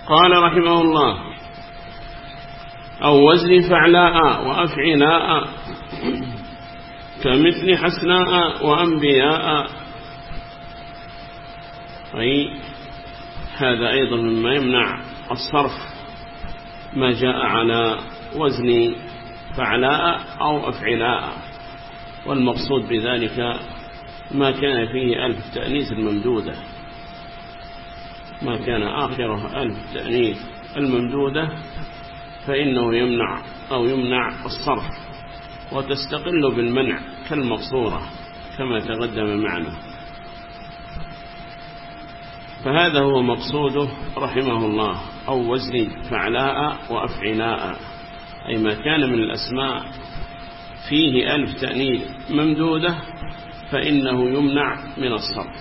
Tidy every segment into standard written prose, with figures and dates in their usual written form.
قال رحمه الله: أو وزن فعلاء وأفعلاء كمثل حسناء وأنبياء. أي هذا أيضا مما يمنع الصرف، ما جاء على وزن فعلاء أو أفعلاء، والمقصود بذلك ما كان فيه ألف تأنيث الممدودة، ما كان آخره ألف تأنيث الممدودة فإنه يمنع أو يمنع الصرف، وتستقل بالمنع كالمقصورة كما تقدم معنا. فهذا هو مقصوده رحمه الله: أو وزن فعلاء وأفعلاء، أي ما كان من الأسماء فيه ألف تأنيث ممدودة فإنه يمنع من الصرف.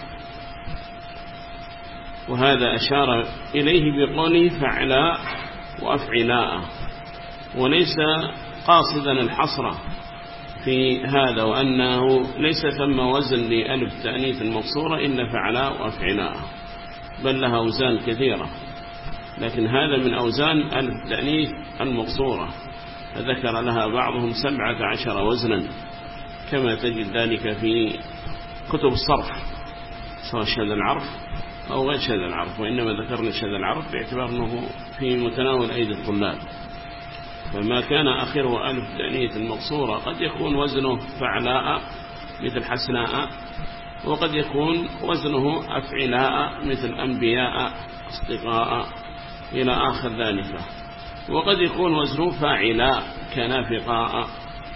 وهذا أشار إليه بقوله فعلاء وأفعلاء، وليس قاصدا الحصر في هذا، وأنه ليس ثم وزن لألف تأنيث المقصورة إلا فعلاء وأفعلاء، بل لها أوزان كثيرة، لكن هذا من أوزان ألف تأنيث المقصورة، فذكر لها بعضهم 17 وزنا، كما تجد ذلك في كتب الصرف سواء شهد العرف أو غير شهد العرف، وإنما ذكرنا شهد العرف باعتبار أنه في متناول أيدي الطلاب. فما كان آخره ألف تأنيث المقصورة قد يكون وزنه فعلاء مثل حسناء، وقد يكون وزنه أفعلاء مثل أنبياء أصدقاء إلى آخر ذلك، وقد يكون وزنه فاعلاء كنافقاء،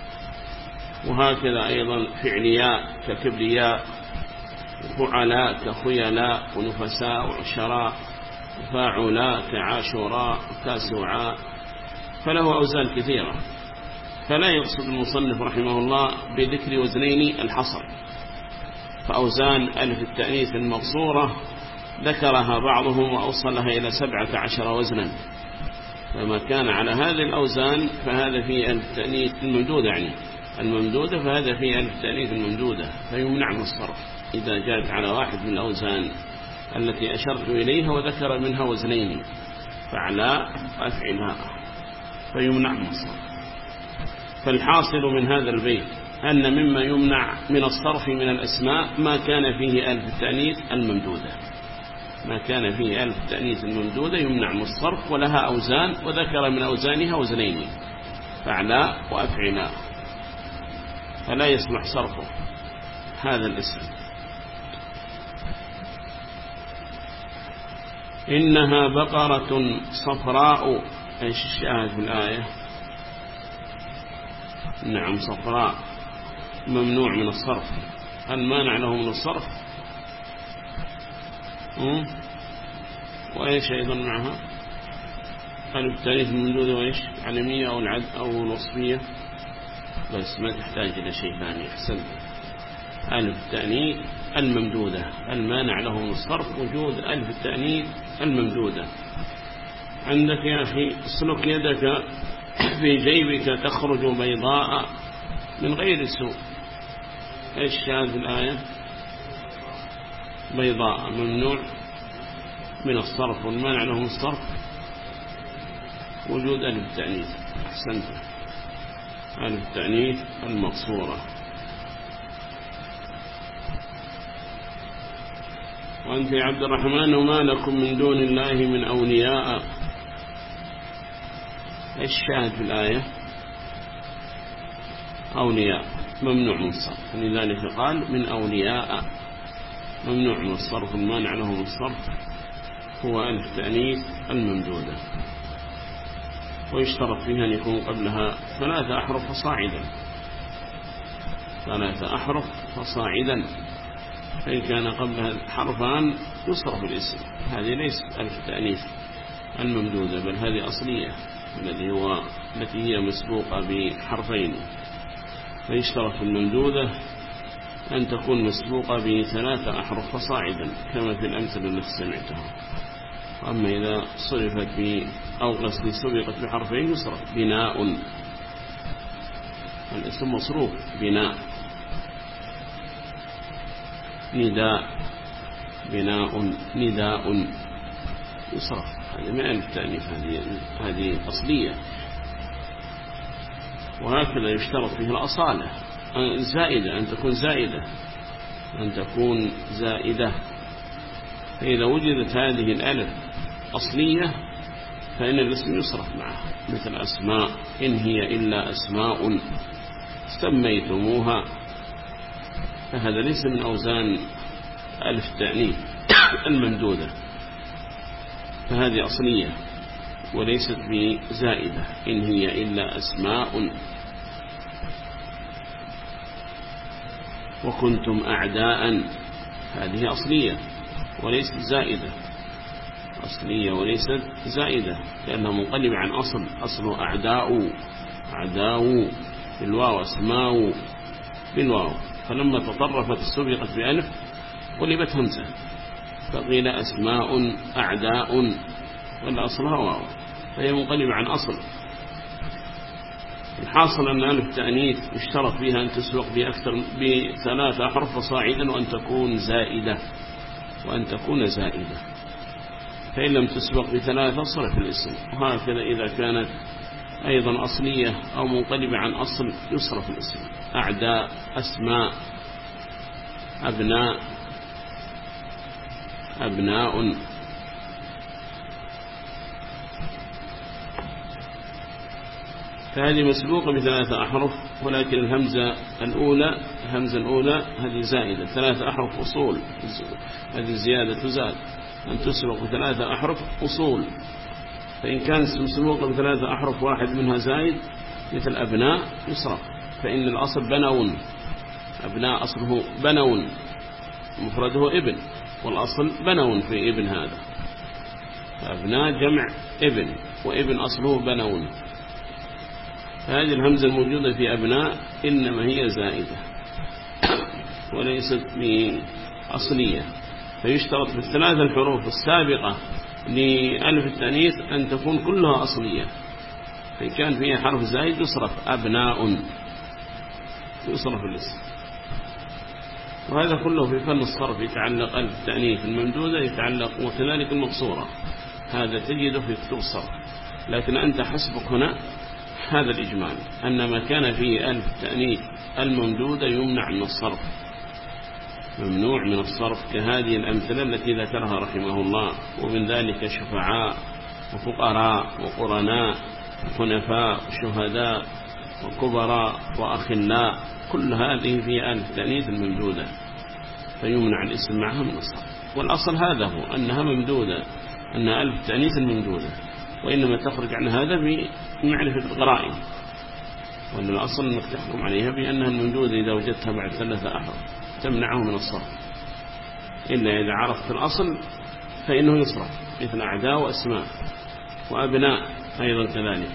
وهكذا أيضا فعلياء ككبرياء، فعلاء كخيلاء ونفساء وعشراء، فاعلاء كعاشوراء كاسوعاء، فله أوزان كثيرة. فلا يقصد المصنف رحمه الله بذكر وزنين الحصر، فأوزان ألف التأنيث المقصورة ذكرها بعضهم وأوصلها إلى 17 وزنا، فما كان على هذه الأوزان فهذا في ألف تأنيث الممدودة، يعني الممدودة، فهذا في ألف تأنيث الممدودة فيمنع من الصرف إذا جاءت على واحد من الأوزان التي أشرت إليها وذكر منها وزنين فعلاء وأفعلاء فيمنع من الصرف. فالحاصل من هذا البيت أن مما يمنع من الصرف من الأسماء ما كان فيه ألف التأنيث الممدودة، ما كان فيه ألف التأنيث الممدودة يمنع من الصرف، ولها أوزان، وذكر من أوزانها وزنين فعلاء وأفعلاء، فلا يصلح صرفه هذا الاسم. إنها بقرة صفراء، إيش الشاهد في الآية؟ نعم صفراء ممنوع من الصرف. المانع له من الصرف وإيش أيضا معها ألف التأنيث الممدودة، وإيش علمية أو العد أو الوصفية، بس ما تحتاج إلى شيء ثاني. أحسن. ألف التأنيث الممدودة المانع له من الصرف وجود ألف التأنيث الممدودة. عندك يا أخي اسلك يدك في جيبك تخرج بيضاء من غير سوء، إيش هذه الآية؟ بيضاء ممنوع من الصرف، والمانع له من الصرف وجود ألف التأنيث. أحسنت. ألف التأنيث المقصورة. وأنت يا عبد الرحمن وما لكم من دون الله من أولياء، إيش الشاهد في الآية؟ أولياء ممنوع من الصرف، لذلك قال من أولياء ممنوع من الصرف، المانع له من الصرف هو ألف التأنيث الممدودة، ويشترط فيها أن يكون قبلها 3 أحرف فصاعدا، 3 أحرف فصاعدا، فإن كان قبلها حرفان يصرف الاسم. هذه ليست ألف التأنيث الممدودة، بل هذه أصلية التي هي مسبوقة بحرفين، فيشترط في الممدودة أن تكون مسبوقة ب3 أحرف فصاعدا كما في الأمثلة التي سمعتها. أما إذا صرفت أو قصدي سبقت بحرفين يصرف. بناء، الاسم مصروف بناء. نداء، بناء نداء يصرف. هذه ما ألف تأنيث، هذه أصلية. وهكذا يشترط فيه الأصالة زائدة، أن تكون زائدة، أن تكون زائدة. فإذا وجدت هذه الألف أصلية فإن الاسم يصرف معها، مثل أسماء، إن هي إلا أسماء سميتموها، فهذا ليس من أوزان ألف التأنيث الممدودة، فهذه أصلية وليست بزائدة. إن هي إلا أسماء. وكنتم أعداء، هذه أصلية وليست زائدة، أصلية وليست زائدة، لأنها منقلب عن أصل أعداء، أعداء بالواو، أسماء بالواو، فلما تطرفت سبقت بألف قلبت همزة، فقيل أسماء أعداء، ولا أصلها واو، فهي منقلب عن أصل. الحاصل أن ألف التأنيث يشترط فيها أن تسبق بثلاث أحرف فصاعدا، وأن تكون زائدة، وأن تكون زائدة. فإن لم تسبق بثلاثة صرف الاسم. وهكذا إذا كانت أيضا أصلية أو منقلبة عن أصل يصرف الاسم. أعداء، أسماء، أبناء، أبناء. فهذه مسبوقة بثلاثة أحرف، ولكن الهمزة الأولى هذه زائدة، ثلاثة أحرف أصول، هذه زيادة تزاد، أن تسبق بثلاثة أحرف أصول. فإن كانت مسبوقة بثلاثة أحرف واحد منها زائد مثل أبناء يصرف، فإن الأصل بنون، أبناء أصله بنون، مفرده ابن، والأصل بنون في ابن هذا، فأبناء جمع ابن، وابن أصله بنون. هذه الهمزة الموجودة في أبناء إنما هي زائدة وليست أصلية. فيشترط في الثلاث الحروف السابقة لألف التأنيث أن تكون كلها أصلية، فإن كان فيها حرف زائد يصرف أبناء، يصرف الاسم. وهذا كله في فن الصرف، يتعلق ألف التأنيث الممدودة، يتعلق وكذلك المقصورة، هذا تجده في كتب الصرف. لكن أنت حسبك هنا هذا الإجمال، أن ما كان فيه ألف التأنيث الممدودة يمنع من الصرف، ممنوع من الصرف، كهذه الأمثلة التي ذكرها رحمه الله. ومن ذلك شفعاء، وفقراء، وقرناء، وخنفاء، وشهداء، وكبراء، وأخلاء، كل هذه في ألف التأنيث الممدودة، فيمنع الاسم معها من الصرف. والأصل هذا هو أنها ممدودة، أن ألف التأنيث الممدودة، وإنما تخرج عن هذا بمعرفة القرائن، وأن الأصل أنك تحكم عليها بأنها الممدودة إذا وجدتها بعد ثلاثة أحرف تمنعه من الصرف، إلا إذا عرفت الأصل فإنه يصرف، مثل أعداء وأسماء وأبناء أيضا كذلك.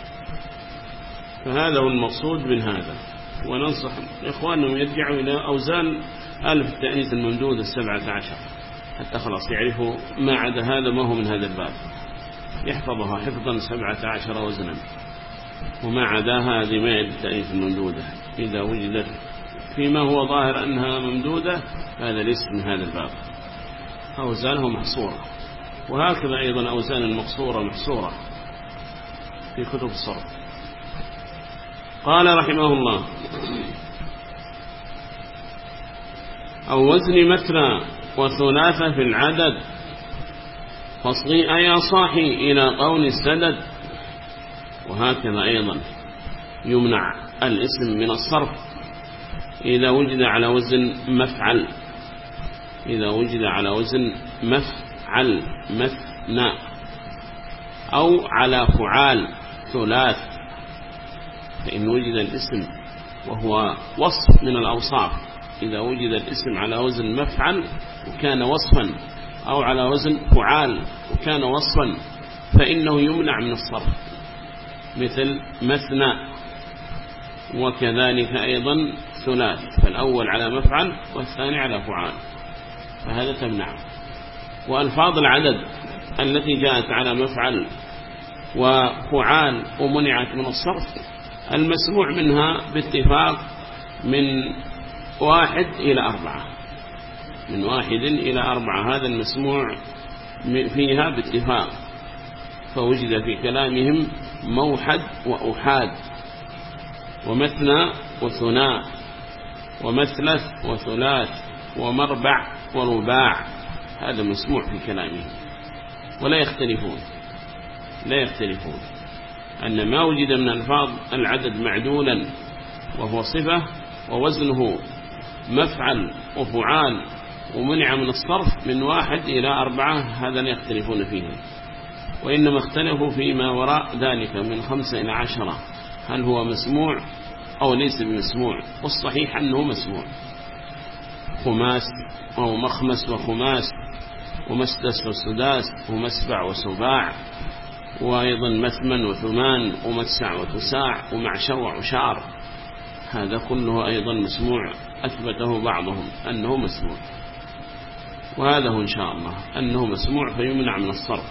فهذا هو المقصود من هذا. وننصح إخوانهم يرجعوا إلى أوزان ألف التأنيث الممدودة 17 حتى خلاص يعرفوا ما عدا هذا ما هو من هذا الباب، يحفظها حفظا 17 وزنا، وما عدا هذه ما التأنيث الممدودة إذا وجدت فيما هو ظاهر أنها ممدودة هذا ليس من هذا الباب، أوزانه محصورة. وهكذا أيضا أوزان المقصورة محصورة في كتب الصرف. قال رحمه الله: أو وزن مثنى وثلاثة في العدد، فاصغي يا صاحي إلى قول السدد. وهكذا أيضا يمنع الاسم من الصرف إذا وجد على وزن مفعل، إذا وجد على وزن مفعل مثنى، أو على فعال ثلاث، فإن وجد الاسم وهو وصف من الأوصاف، إذا وجد الاسم على وزن مفعل وكان وصفا، أو على وزن فعال وكان وصفا، فإنه يمنع من الصرف، مثل مثنى، وكذلك أيضا ثلاث، فالأول على مفعل والثاني على فعال، فهذا تمنع. وألفاظ العدد التي جاءت على مفعل وفعال ومنعت من الصرف المسموع منها باتفاق من 1 إلى 4، من 1 إلى 4، هذا المسموع فيها باتفاق. فوجد في كلامهم موحد وأحاد ومثنى وثناء ومثلث وثلاث ومربع ورباع. هذا مسموع في كلامهم ولا يختلفون، لا يختلفون أن ما وجد من ألفاظ العدد معدولا وهو صفة ووزنه مفعل وفعال ومنع من الصرف من 1 إلى 4، هذا لا يختلفون فيه، وإنما اختلفوا فيما وراء ذلك من 5 إلى 10 هل هو مسموع أو ليس بمسموع. والصحيح أنه مسموع، خماس أو مخمس وخماس ومسدس وسداس ومسبع وسباع، وأيضا مثمن وثمان ومتسع وتساع ومعشر وعشار، هذا كله أيضا مسموع أثبته بعضهم أنه مسموع، وهذا هو إن شاء الله أنه مسموع فيمنع من الصرف.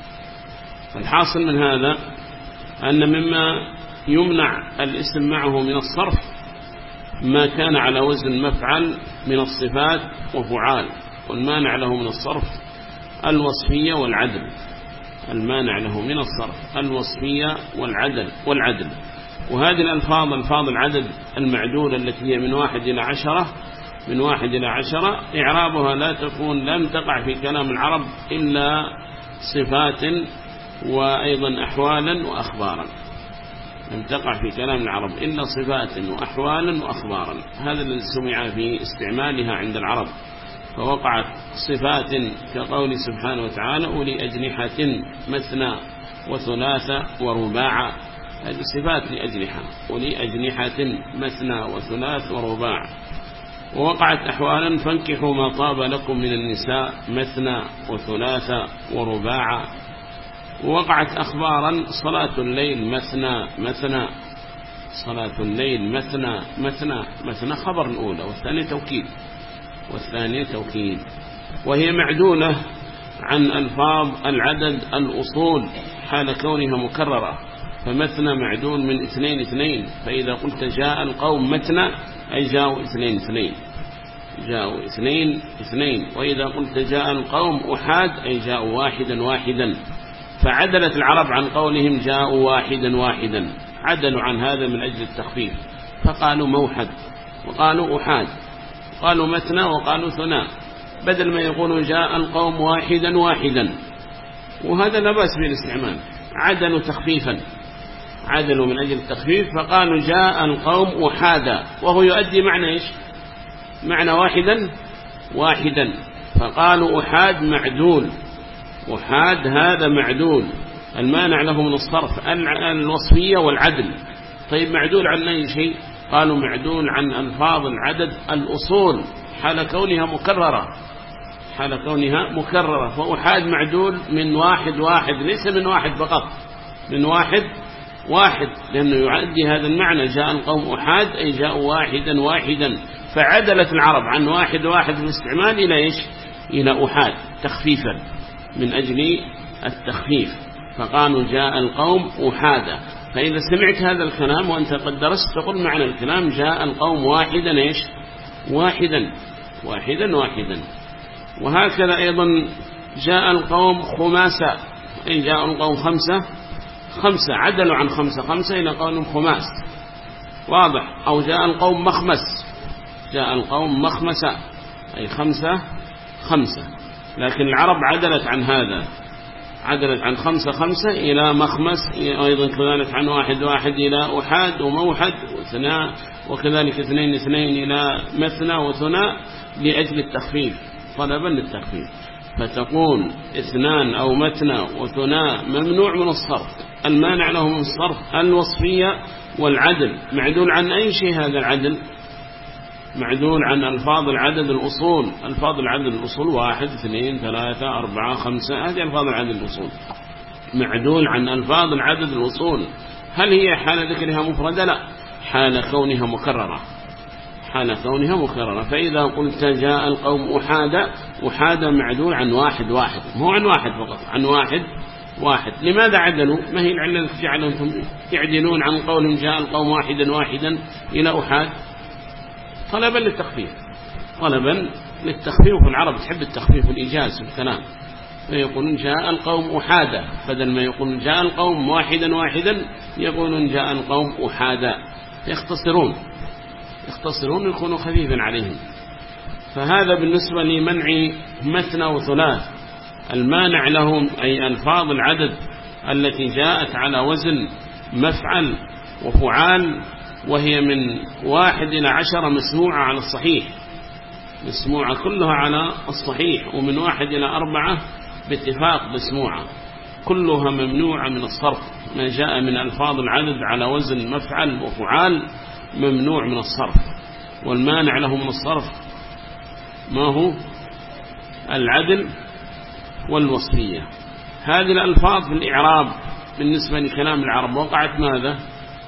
فالحاصل من هذا أن مما يمنع الاسم معه من الصرف ما كان على وزن مفعل من الصفات وفعال، والمانع له من الصرف الوصفية والعدل، المانع له من الصرف الوصفية والعدل. وهذه الألفاظ ألفاظ العدد المعدولة التي هي من 1 إلى 10 من 1 إلى 10 إعرابها لا تكون لم تقع في كلام العرب إلا صفات وأيضا أحوالا وأخبارا، لم تقع في كلام العرب إلا صفات وأحوالا وأخبارا، هذا الذي سمع في استعمالها عند العرب. فوقعت صفات كقول سبحانه وتعالى أولي أجنحة مثنى وثلاث ورباع، هذه صفات لأجنحة، أولي أجنحة مثنى وثلاث ورباع. ووقعت أحوالا فانكحوا ما طاب لكم من النساء مثنى وثلاث ورباع. ووقعت أخبارا صلاة الليل مثنى صلاة الليل مثنى خبر الأولى والثانية توكيد، وهي معدولة عن ألفاظ العدد الأصول حال كونها مكررة، فمثنى معدول من 2 فإذا قلت جاء القوم مثنى أي جاءوا 2 جاءوا 2 وإذا قلت جاء القوم أحاد أي جاءوا 1 فعدلت العرب عن قولهم جاءوا 1 عدلوا عن هذا من أجل التخفيف، فقالوا موحد وقالوا أحاد، قالوا مثنى وقالوا ثناء، بدل ما يقولوا جاء القوم 1 وهذا لا بأس بالاستعمال، عدلوا تخفيفا، عدلوا من أجل التخفيف فقالوا جاء القوم أحادا، وهو يؤدي معنى إيش؟ معنى واحدا فقالوا أحاد معدول، أحاد هذا معدول، المانع له من الصرف الوصفية والعدل. طيب معدول عن أي شيء؟ قالوا معدول عن ألفاظ العدد الأصول حال كونها مكررة، فأحاد معدول من 1 ليس من 1 فقط، من 1 لأنه يؤدي هذا المعنى جاء القوم أحاد أي جاءوا 1 فعدلت العرب عن 1 في الاستعمال إلى إيش؟ إلى أحاد تخفيفا من أجل التخفيف، فقالوا جاء القوم أحادا. فإذا سمعت هذا الكلام وأنت قد درست تقول معنى الكلام جاء القوم إيش؟ واحدا. وهكذا أيضا جاء القوم خماسا أي جاء القوم 5 عدلوا عن 5 إلى قولهم خماس، واضح. أو جاء القوم مخمسا أي 5 لكن العرب عدلت عن هذا، عدلت عن 5 إلى مخمس، أيضا كذلك عن 1 إلى أحاد وموحد وثناء، وكذلك 2 إلى مثنى وثناء لأجل التخفيف طلبا للتخفيف. فتقول 2 أو مثنى وثناء ممنوع من الصرف، المانع له من الصرف الوصفية والعدل. معدول عن أي شيء هذا العدل؟ معدول عن ألفاظ العدد الأصول، ألفاظ العدد الأصول 1 2 3 4 5 هذه ألفاظ العدد الأصول، معدول عن ألفاظ العدد الأصول. هل هي حال ذكرها مفردة؟ لا، حال كونها مكررة. فإذا قلت جاء القوم أحادا معدول عن 1 مو عن 1 فقط، عن 1. لماذا عدلوا؟ ما هي العلة التي جعلهم يعدلون عن قولهم جاء القوم 1 إلى أحاد؟ طلبا للتخفيف، والعرب تحب التخفيف والإيجاز في الكلام، فيقولون جاء القوم أحادا، بدل ما يقولون جاء القوم واحدا واحدا يقولون جاء القوم أحادا، يختصرون يكونوا خفيفا عليهم. فهذا بالنسبة لمنع مثنى وثلاث. المانع لهم أي ألفاظ العدد التي جاءت على وزن مفعل وفعال، وهي من 1 إلى 10 مسموعة على الصحيح، مسموعة كلها على الصحيح، ومن 1 إلى 4 باتفاق مسموعة، كلها ممنوعة من الصرف. ما جاء من ألفاظ العدد على وزن مفعل وفعال ممنوع من الصرف. والمانع لهم من الصرف ما هو؟ العدل والوصفية. هذه الألفاظ في الإعراب بالنسبة لكلام العرب وقعت ماذا؟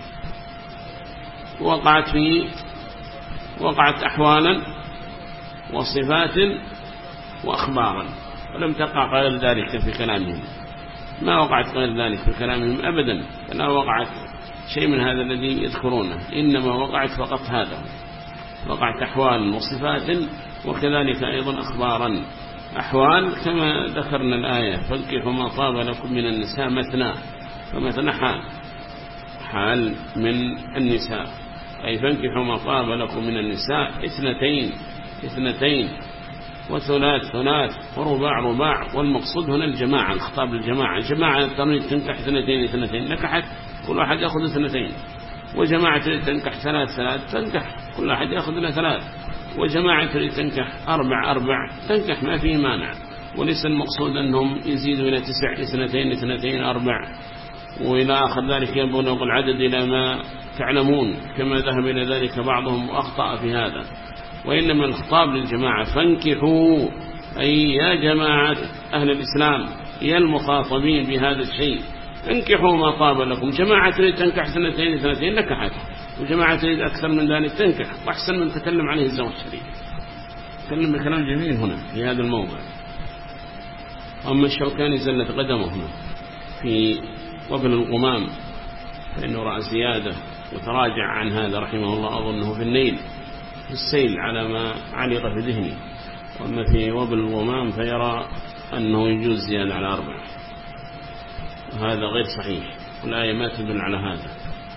وقعت أحوالا وصفات وأخبارا، ولم تقع غير ذلك في كلامهم، ما وقعت غير ذلك في كلامهم أبدا، فلا وقعت شيء من هذا الذي يذكرونه، إنما وقعت فقط هذا، وقعت أحوال وصفات، وكذلك أيضا أخبارا. أحوال كما ذكرنا الآية فانكحوا ما طاب لكم من النساء مثنى، فمثنى حال من النساء، أي فانكحوا ما طاب لكم من النساء اثنتين وثلاث ورباع. والمقصود هنا الجماعة، الخطاب الجماعة تريد تنكح اثنتين نكحت، كل واحد يأخذ 2، وجماعة تريد تنكح 3 تنكح، كل واحد يأخذ له 3، وجماعة تريد تنكح 4 تنكح، ما فيه مانع. وليس المقصود أنهم يزيدوا إلى 9 2 4 وإلى آخر ذلك، يبلغ العدد إلى ما تعلمون، كما ذهب إلى ذلك بعضهم وأخطأ في هذا. وإنما الخطاب للجماعة، فانكحوا أي يا جماعة أهل الإسلام، يا المخاطبين بهذا الشيء، انكحوا ما طاب لكم. جماعة تريد تنكح 2 نكحت، وجماعة تريد أكثر من ذلك تنكح، وأحسن من تكلم عليه الزوج الشريف، تكلم بكلام جميل هنا في هذا الموضع. أما الشوكاني زلت قدمه هنا في وبل الغمام، فإنه رأى زيادة وتراجع عن هذا رحمه الله، أظنه في النيل في السيل على ما علق في ذهني. وأما في وبل الغمام فيرى أنه يجوز زيادة على 4، وهذا غير صحيح، والآية ما تدل على هذا.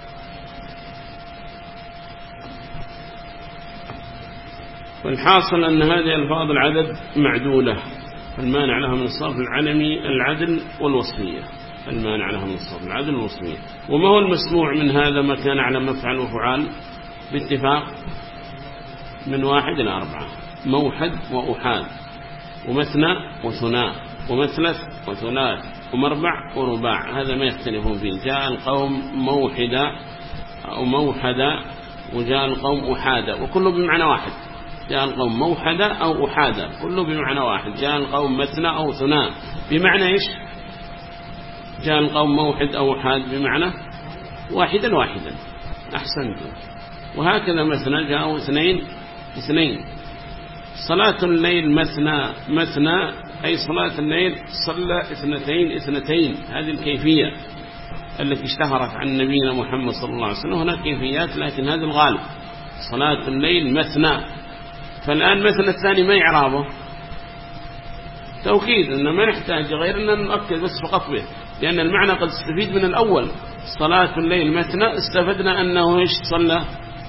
والحاصل أن هذه ألفاظ العدد معدولة، فالمانع لها من الصرف العلمي العدل والوصفية، المانع لها من الصرف العدل والوصفية. وما هو المسموع من هذا؟ ما كان على مفعل وفعال باتفاق من 1 إلى 4، موحد وأحاد، ومثنى وثناء، ومثلث وثلاث، ومربع ورباع، هذا ما يختلفون فيه. جاء القوم موحدا أو موحدا، وجاء القوم أحادا، وكله بمعنى واحد. جاء القوم موحدا أو أحادا، كله بمعنى واحد. جاء القوم مثنى أو ثناء، بمعنى إيش؟ جاء القوم موحد أو أحاد بمعنى واحدا. أحسنتم. وهكذا مثنى جاءوا 2. صلاة الليل مثنى أي صلاة الليل صلى 2. هذه الكيفية التي اشتهرت عن نبينا محمد صلى الله عليه وسلم. هناك كيفيات لكن هذا الغالب، صلاة الليل مثنى. فالآن مثل الثاني ما يعرابه توكيد، إنه ما نحتاج غير أن نؤكد بس فقط به، لأن المعنى قد استفيد من الأول. صلاة الليل مثنى استفدنا أنه إيش؟ صلى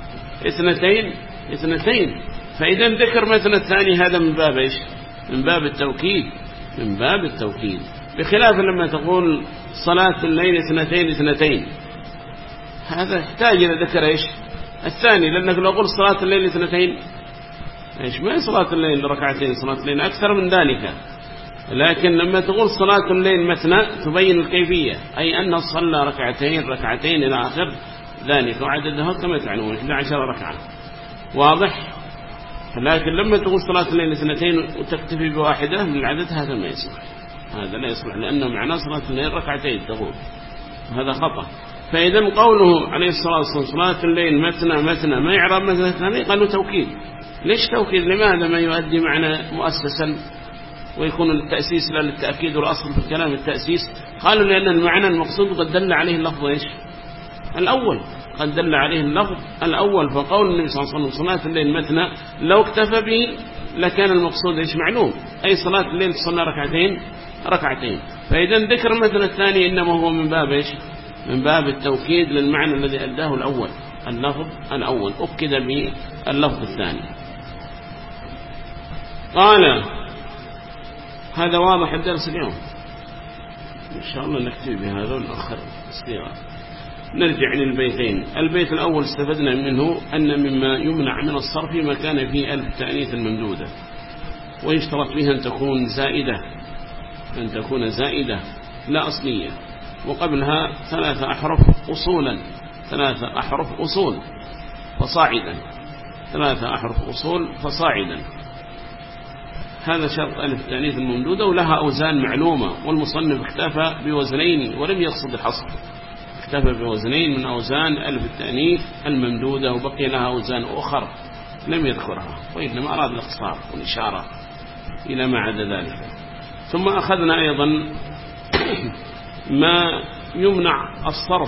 2. فإذا ذكر مثنى الثاني هذا من باب إيش؟ من باب التوكيد، بخلاف لما تقول صلاة الليل 2 هذا يحتاج إلى ذكر إيش؟ الثاني، لأنك لو قلت صلاة الليل 2 إيش؟ ما هي صلاة الليل 2 صلاة الليل أكثر من ذلك. لكن لما تقول صلاة الليل مثنى تبين الكيفية، أي أنه صلى ركعتين إلى آخر ذلك، وعددها كما تعلمون 11 ركعة، واضح؟ لكن لما تقول صلاة الليل 2 وتكتفي بواحدة من العدد، هذا ما يصلح، هذا لا يصلح، لأنه معناه صلاة الليل 2 تقول، وهذا خطأ. فإذا قوله عليه الصلاة والسلام صلاة الليل مثنى ما يعرب مثنى الثاني، قالوا توكيد. ليش توكيد؟ لماذا ما يؤدي معنى مؤسسا ويكون التأسيس لا للتأكيد، والأصل في الكلام التأسيس؟ قالوا لأن المعنى المقصود قد دل عليه اللفظ إيش؟ الأول، قد دل عليه اللفظ الأول. فقول النبي صلى الله عليه وسلم صلاة الليل مثنى لو اكتفى به لكان المقصود إيش؟ معلوم، أي صلاة الليل تصلى 2 ركعتين. فإذا ذكر المثل الثاني إنما هو من باب إيش؟ من باب التوكيد للمعنى الذي أداه الأول، اللفظ الأول أكد باللفظ الثاني. قال هذا واضح الدرس اليوم إن شاء الله، نكتب بهذا ونأخر الصيغة. نرجع للبيتين. البيت الأول استفدنا منه أن مما يمنع من الصرف ما كان فيه ألف تأنيث الممدودة، ويشترط فيها أن تكون زائدة، أن تكون زائدة لا أصلية، وقبلها 3 أحرف أصولا، 3 أحرف أصول فصاعدا، 3 أحرف أصول فصاعدا. هذا شرط ألف تأنيث الممدودة، ولها أوزان معلومة، والمصنف اكتفى بوزنين ولم يقصد الحصر، اكتفى بوزنين من أوزان ألف التأنيث الممدودة، وبقي لها أوزان أخر لم يذكرها، وإنما أراد الاختصار والإشارة إلى ما عدا ذلك. ثم أخذنا أيضا ما يمنع الصرف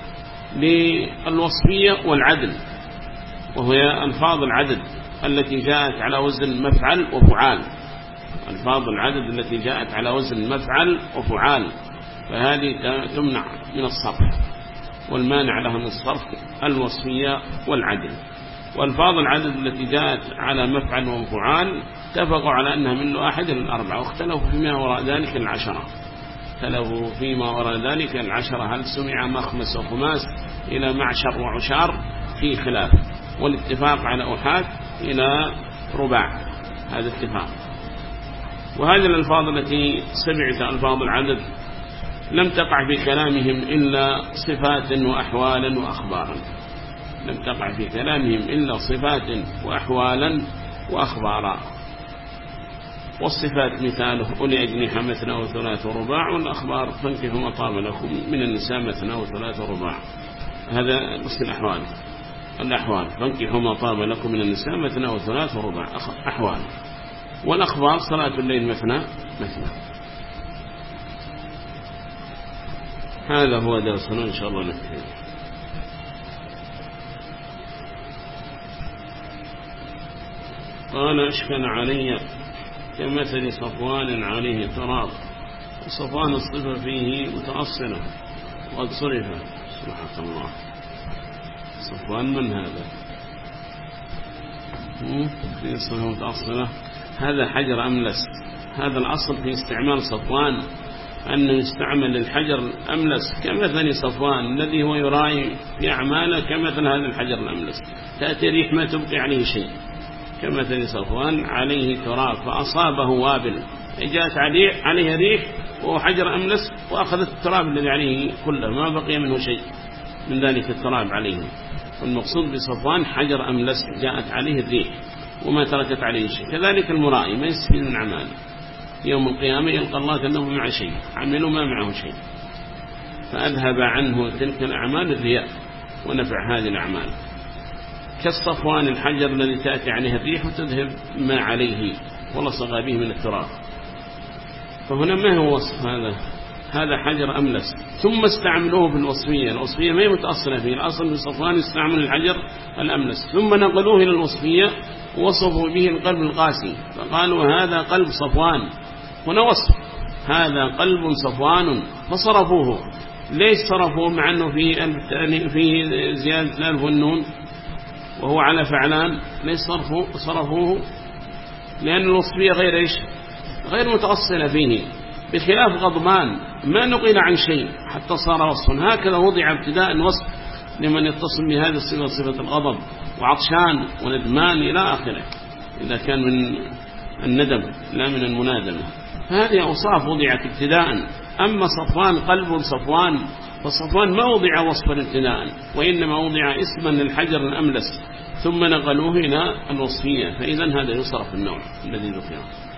للوصفية والعدل، وهي ألفاظ العدد التي جاءت على وزن مفعل وفعال، ألفاظ العدد التي جاءت على وزن مفعل وفعال، فهذه تمنع من الصرف، والمانع لها من الصرف الوصفية والعدل. والألفاظ العدد التي جاءت على مفعل وفعال اتفقوا على أنها من واحد إلى 4، واختلفوا فيما وراء ذلك 10، اختلفوا فيما وراء ذلك 10، هل سمع مخمس وخماس إلى معشر وعشار في خلاف، والاتفاق على أحاد إلى رباع، هذا اتفاق. وهذه الألفاظ التي سمعت ألفاظ العدد لم تقع في كلامهم إلا صفات وأحوالا وأخبارا، لم تقع في كلامهم إلا صفات وأحوالا وأخبارا. والصفات مثاله أولي أجنحة مثنى وثلاث ورباع، والأخبار فانكحوا ما طاب لكم من النساء مثنى وثلاث ورباع، هذا نص الأحوال. الأحوال فانكحوا ما طاب لكم من النساء مثنى وثلاث ورباع أحوال. والأخبار صلاة الليل مثنى مثنى. هذا هو درسنا إن شاء الله نكتب. قال أشكل علي كمثل صفوان عليه تراب، وصفوان الصفة فيه متأصلة وقد صرف. سبحان الله، صفوان من هذا؟ في صفة متأصلة، هذا حجر أملس. هذا الأصل في استعمال صفوان أنه يستعمل الحجر الأملس كمثل صفوان الذي هو يراعي في أعماله كمثل هذا الحجر الأملس، تأتي ريح ما تبقي عليه شيء، كمثل صفوان عليه تراب فأصابه وابل، جاءت عليه ريح وهو حجر أملس وأخذت التراب الذي عليه كله، ما بقي منه شيء من ذلك التراب عليه. والمقصود بصفوان حجر أملس جاءت عليه الريح وما تركت عليه شيء. كذلك المرائي ما يستفيد من أعماله، يوم القيامة يلقى الله كأنه معه شيء، عمله ما معه شيء، فأذهب عنه تلك الأعمال الرياء ونفع هذه الأعمال. كالصفوان الحجر الذي تأتي عليه الريح وتذهب ما عليه ولصق به من التراب. فهنا ما هو وصف هذا حجر أملس، ثم استعملوه في الوصفية. الوصفية ما هي متأصلة فيه، الأصل في صفوان استعمل الحجر الأملس، ثم نقلوه إلى الوصفية وصفوا به القلب القاسي، فقالوا هذا قلب صفوان. هنا وصف هذا قلب صفوان، فصرفوه. ليش صرفوه مع أنه في زيادة الألف والنون وهو على فعلان؟ ليش صرفوه؟ لأن الوصفية غير إيش؟ غير متأصلة فيه، بخلاف غضبان ما نقل عن شيء حتى صار وصفا. هكذا وضع ابتداء وصف لمن يتصل بهذه الصفة، صفة الغضب وعطشان وندمان إلى آخره، إذا كان من الندم لا من المنادمة. فهذه أوصاف وضعت ابتداء. أما صفوان قلب صفوان، فصفوان ما وضع وصفا ابتداء، وإنما وضع اسما للحجر الأملس ثم نقلوه إلى الوصفية، فإذا هذا يصرف النوع الذي ذكره.